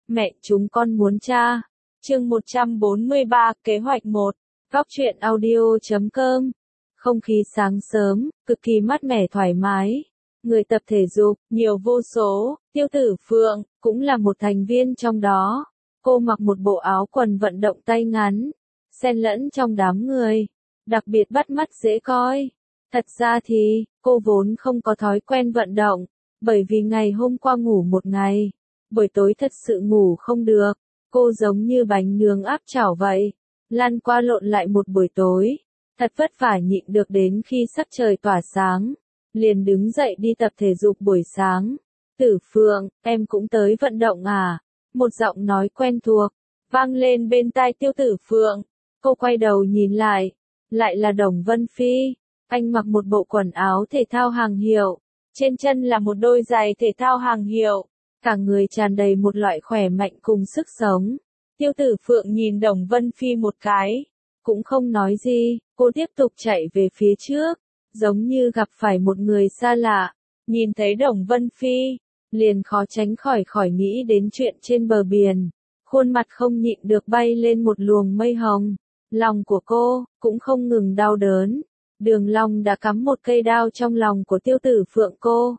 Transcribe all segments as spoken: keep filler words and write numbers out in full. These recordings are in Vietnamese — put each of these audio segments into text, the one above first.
Mẹ chúng con muốn cha. Chương một trăm bốn mươi ba, kế hoạch một. Góc truyện audio chấm com. Không khí sáng sớm, cực kỳ mát mẻ thoải mái. Người tập thể dục, nhiều vô số. Tiêu Tử Phượng, cũng là một thành viên trong đó. Cô mặc một bộ áo quần vận động tay ngắn, xen lẫn trong đám người. Đặc biệt bắt mắt dễ coi. Thật ra thì, cô vốn không có thói quen vận động, bởi vì ngày hôm qua ngủ một ngày. Buổi tối thật sự ngủ không được, cô giống như bánh nướng áp chảo vậy, lăn qua lộn lại một buổi tối, thật vất vả nhịn được đến khi sắc trời tỏa sáng, liền đứng dậy đi tập thể dục buổi sáng. Tử Phượng, em cũng tới vận động à? Một giọng nói quen thuộc, vang lên bên tai Tiêu Tử Phượng, cô quay đầu nhìn lại, lại là Đồng Vân Phi, anh mặc một bộ quần áo thể thao hàng hiệu, trên chân là một đôi giày thể thao hàng hiệu. Cả người tràn đầy một loại khỏe mạnh cùng sức sống. Tiêu Tử Phượng nhìn Đồng Vân Phi một cái, cũng không nói gì, cô tiếp tục chạy về phía trước, giống như gặp phải một người xa lạ. Nhìn thấy Đồng Vân Phi, liền khó tránh khỏi khỏi nghĩ đến chuyện trên bờ biển. Khuôn mặt không nhịn được bay lên một luồng mây hồng. Lòng của cô, cũng không ngừng đau đớn. Đường Long đã cắm một cây đao trong lòng của Tiêu Tử Phượng cô.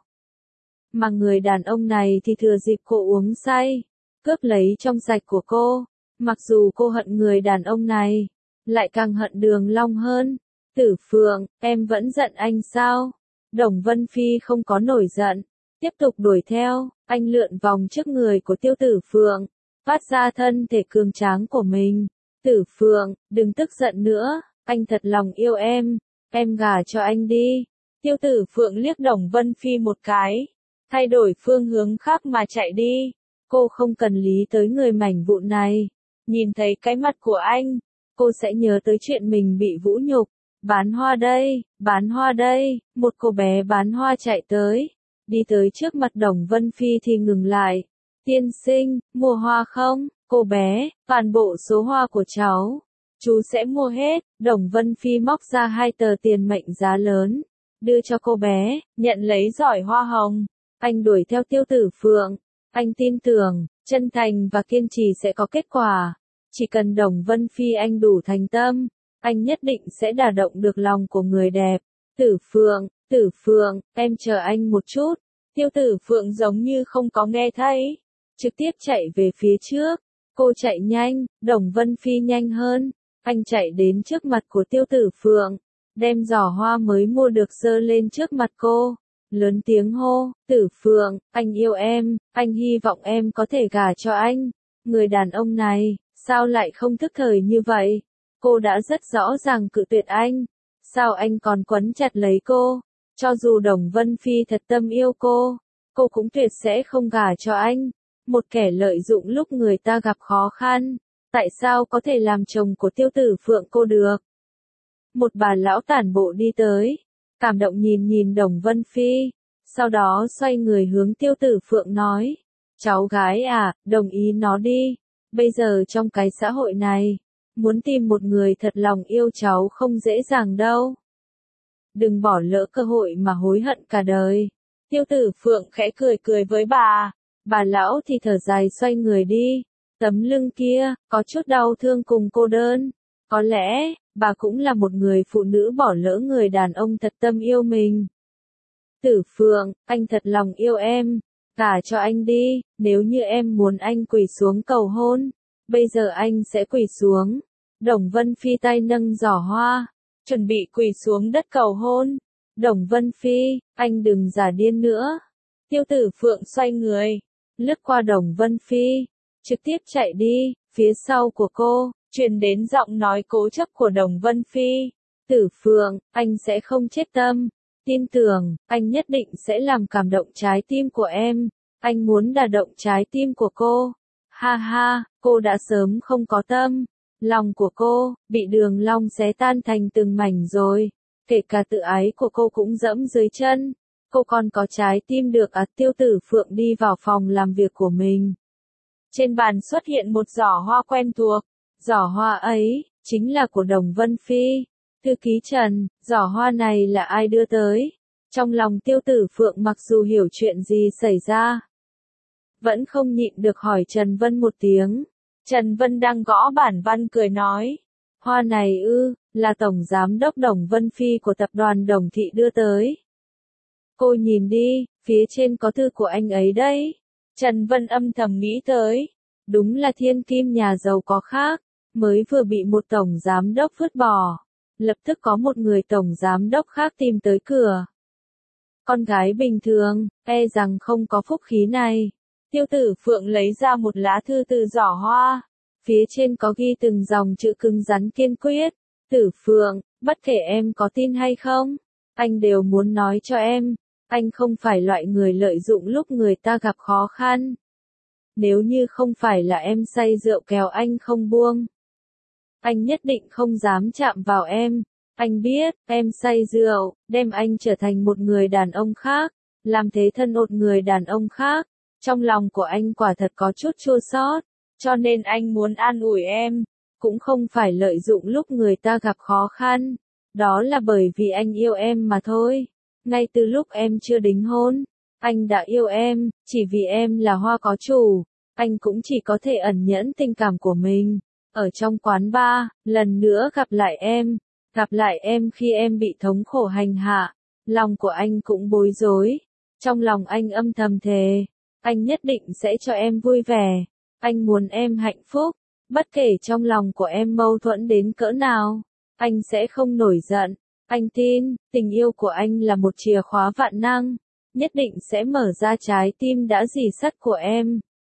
Mà người đàn ông này thì thừa dịp cô uống say, cướp lấy trong sạch của cô. Mặc dù cô hận người đàn ông này, lại càng hận Đường Long hơn. Tử Phượng, em vẫn giận anh sao? Đồng Vân Phi không có nổi giận, tiếp tục đuổi theo. Anh lượn vòng trước người của Tiêu Tử Phượng, phát ra thân thể cường tráng của mình. Tử Phượng, đừng tức giận nữa, anh thật lòng yêu em, em gả cho anh đi. Tiêu Tử Phượng liếc Đồng Vân Phi một cái, thay đổi phương hướng khác mà chạy đi. Cô không cần lý tới người mảnh vụn này. Nhìn thấy cái mặt của anh, cô sẽ nhớ tới chuyện mình bị vũ nhục. Bán hoa đây, bán hoa đây. Một cô bé bán hoa chạy tới, đi tới trước mặt Đồng Vân Phi thì ngừng lại. Tiên sinh, mua hoa không? Cô bé, toàn bộ số hoa của cháu, chú sẽ mua hết. Đồng Vân Phi móc ra hai tờ tiền mệnh giá lớn, đưa cho cô bé, nhận lấy giỏ hoa hồng. Anh đuổi theo Tiêu Tử Phượng, anh tin tưởng, chân thành và kiên trì sẽ có kết quả. Chỉ cần Đồng Vân Phi anh đủ thành tâm, anh nhất định sẽ đả động được lòng của người đẹp. Tử Phượng, Tử Phượng, em chờ anh một chút. Tiêu Tử Phượng giống như không có nghe thấy, trực tiếp chạy về phía trước. Cô chạy nhanh, Đồng Vân Phi nhanh hơn. Anh chạy đến trước mặt của Tiêu Tử Phượng, đem giỏ hoa mới mua được giơ lên trước mặt cô. Lớn tiếng hô, Tử Phượng, anh yêu em, anh hy vọng em có thể gả cho anh. Người đàn ông này, sao lại không thức thời như vậy? Cô đã rất rõ ràng cự tuyệt anh. Sao anh còn quấn chặt lấy cô? Cho dù Đồng Vân Phi thật tâm yêu cô, cô cũng tuyệt sẽ không gả cho anh. Một kẻ lợi dụng lúc người ta gặp khó khăn, tại sao có thể làm chồng của Tiêu Tử Phượng cô được? Một bà lão tản bộ đi tới, cảm động nhìn nhìn Đồng Vân Phi, sau đó xoay người hướng Tiêu Tử Phượng nói, cháu gái à, đồng ý nó đi, bây giờ trong cái xã hội này, muốn tìm một người thật lòng yêu cháu không dễ dàng đâu. Đừng bỏ lỡ cơ hội mà hối hận cả đời. Tiêu Tử Phượng khẽ cười cười với bà, bà lão thì thở dài xoay người đi, tấm lưng kia, có chút đau thương cùng cô đơn. Có lẽ, bà cũng là một người phụ nữ bỏ lỡ người đàn ông thật tâm yêu mình. Tử Phượng, anh thật lòng yêu em, gả cho anh đi, nếu như em muốn anh quỳ xuống cầu hôn, bây giờ anh sẽ quỳ xuống. Đồng Vân Phi tay nâng giỏ hoa, chuẩn bị quỳ xuống đất cầu hôn. Đồng Vân Phi, anh đừng giả điên nữa. Tiêu Tử Phượng xoay người, lướt qua Đồng Vân Phi, trực tiếp chạy đi. Phía sau của cô, truyền đến giọng nói cố chấp của Đồng Vân Phi. Tử Phượng, anh sẽ không chết tâm. Tin tưởng, anh nhất định sẽ làm cảm động trái tim của em. Anh muốn đả động trái tim của cô. Ha ha, cô đã sớm không có tâm. Lòng của cô, bị Đường Long xé tan thành từng mảnh rồi. Kể cả tự ái của cô cũng dẫm dưới chân. Cô còn có trái tim được à? Tiêu Tử Phượng đi vào phòng làm việc của mình. Trên bàn xuất hiện một giỏ hoa quen thuộc. Giỏ hoa ấy, chính là của Đồng Vân Phi. Thư ký Trần, giỏ hoa này là ai đưa tới? Trong lòng Tiêu Tử Phượng mặc dù hiểu chuyện gì xảy ra, vẫn không nhịn được hỏi Trần Vân một tiếng. Trần Vân đang gõ bản văn cười nói, hoa này ư, là Tổng Giám đốc Đồng Vân Phi của tập đoàn Đồng Thị đưa tới. Cô nhìn đi, phía trên có thư của anh ấy đấy. Trần Vân âm thầm nghĩ tới, đúng là thiên kim nhà giàu có khác, mới vừa bị một Tổng Giám đốc vứt bỏ. Lập tức có một người Tổng Giám đốc khác tìm tới cửa. Con gái bình thường, e rằng không có phúc khí này. Tiêu Tử Phượng lấy ra một lá thư từ giỏ hoa. Phía trên có ghi từng dòng chữ cứng rắn kiên quyết. Tử Phượng, bất kể em có tin hay không, anh đều muốn nói cho em, anh không phải loại người lợi dụng lúc người ta gặp khó khăn. Nếu như không phải là em say rượu kéo anh không buông, anh nhất định không dám chạm vào em. Anh biết, em say rượu, đem anh trở thành một người đàn ông khác, làm thế thân một người đàn ông khác. Trong lòng của anh quả thật có chút chua xót, cho nên anh muốn an ủi em, cũng không phải lợi dụng lúc người ta gặp khó khăn. Đó là bởi vì anh yêu em mà thôi. Ngay từ lúc em chưa đính hôn, anh đã yêu em, chỉ vì em là hoa có chủ, anh cũng chỉ có thể ẩn nhẫn tình cảm của mình. Ở trong quán bar, lần nữa gặp lại em, gặp lại em khi em bị thống khổ hành hạ, lòng của anh cũng bối rối. Trong lòng anh âm thầm thề, anh nhất định sẽ cho em vui vẻ, anh muốn em hạnh phúc, bất kể trong lòng của em mâu thuẫn đến cỡ nào, anh sẽ không nổi giận. Anh tin, tình yêu của anh là một chìa khóa vạn năng, nhất định sẽ mở ra trái tim đã rỉ sắt của em.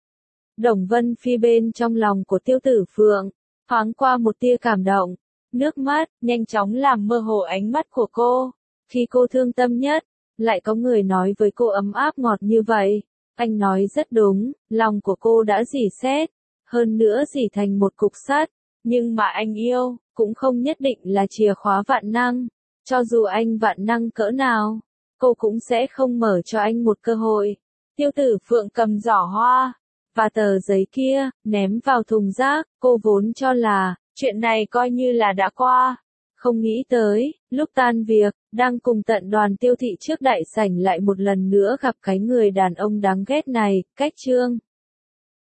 Đồng Vân Phi bên trong lòng của Tiêu Tử Phượng, thoáng qua một tia cảm động, nước mắt nhanh chóng làm mơ hồ ánh mắt của cô. Khi cô thương tâm nhất, lại có người nói với cô ấm áp ngọt như vậy. Anh nói rất đúng, lòng của cô đã rỉ sét, hơn nữa rỉ thành một cục sắt, nhưng mà anh yêu, cũng không nhất định là chìa khóa vạn năng. Cho dù anh vạn năng cỡ nào, cô cũng sẽ không mở cho anh một cơ hội. Tiêu Tử Phượng cầm giỏ hoa và tờ giấy kia, ném vào thùng rác. Cô vốn cho là chuyện này coi như là đã qua, không nghĩ tới, lúc tan việc, đang cùng tận đoàn Tiêu thị trước đại sảnh lại một lần nữa gặp cái người đàn ông đáng ghét này. Cách chương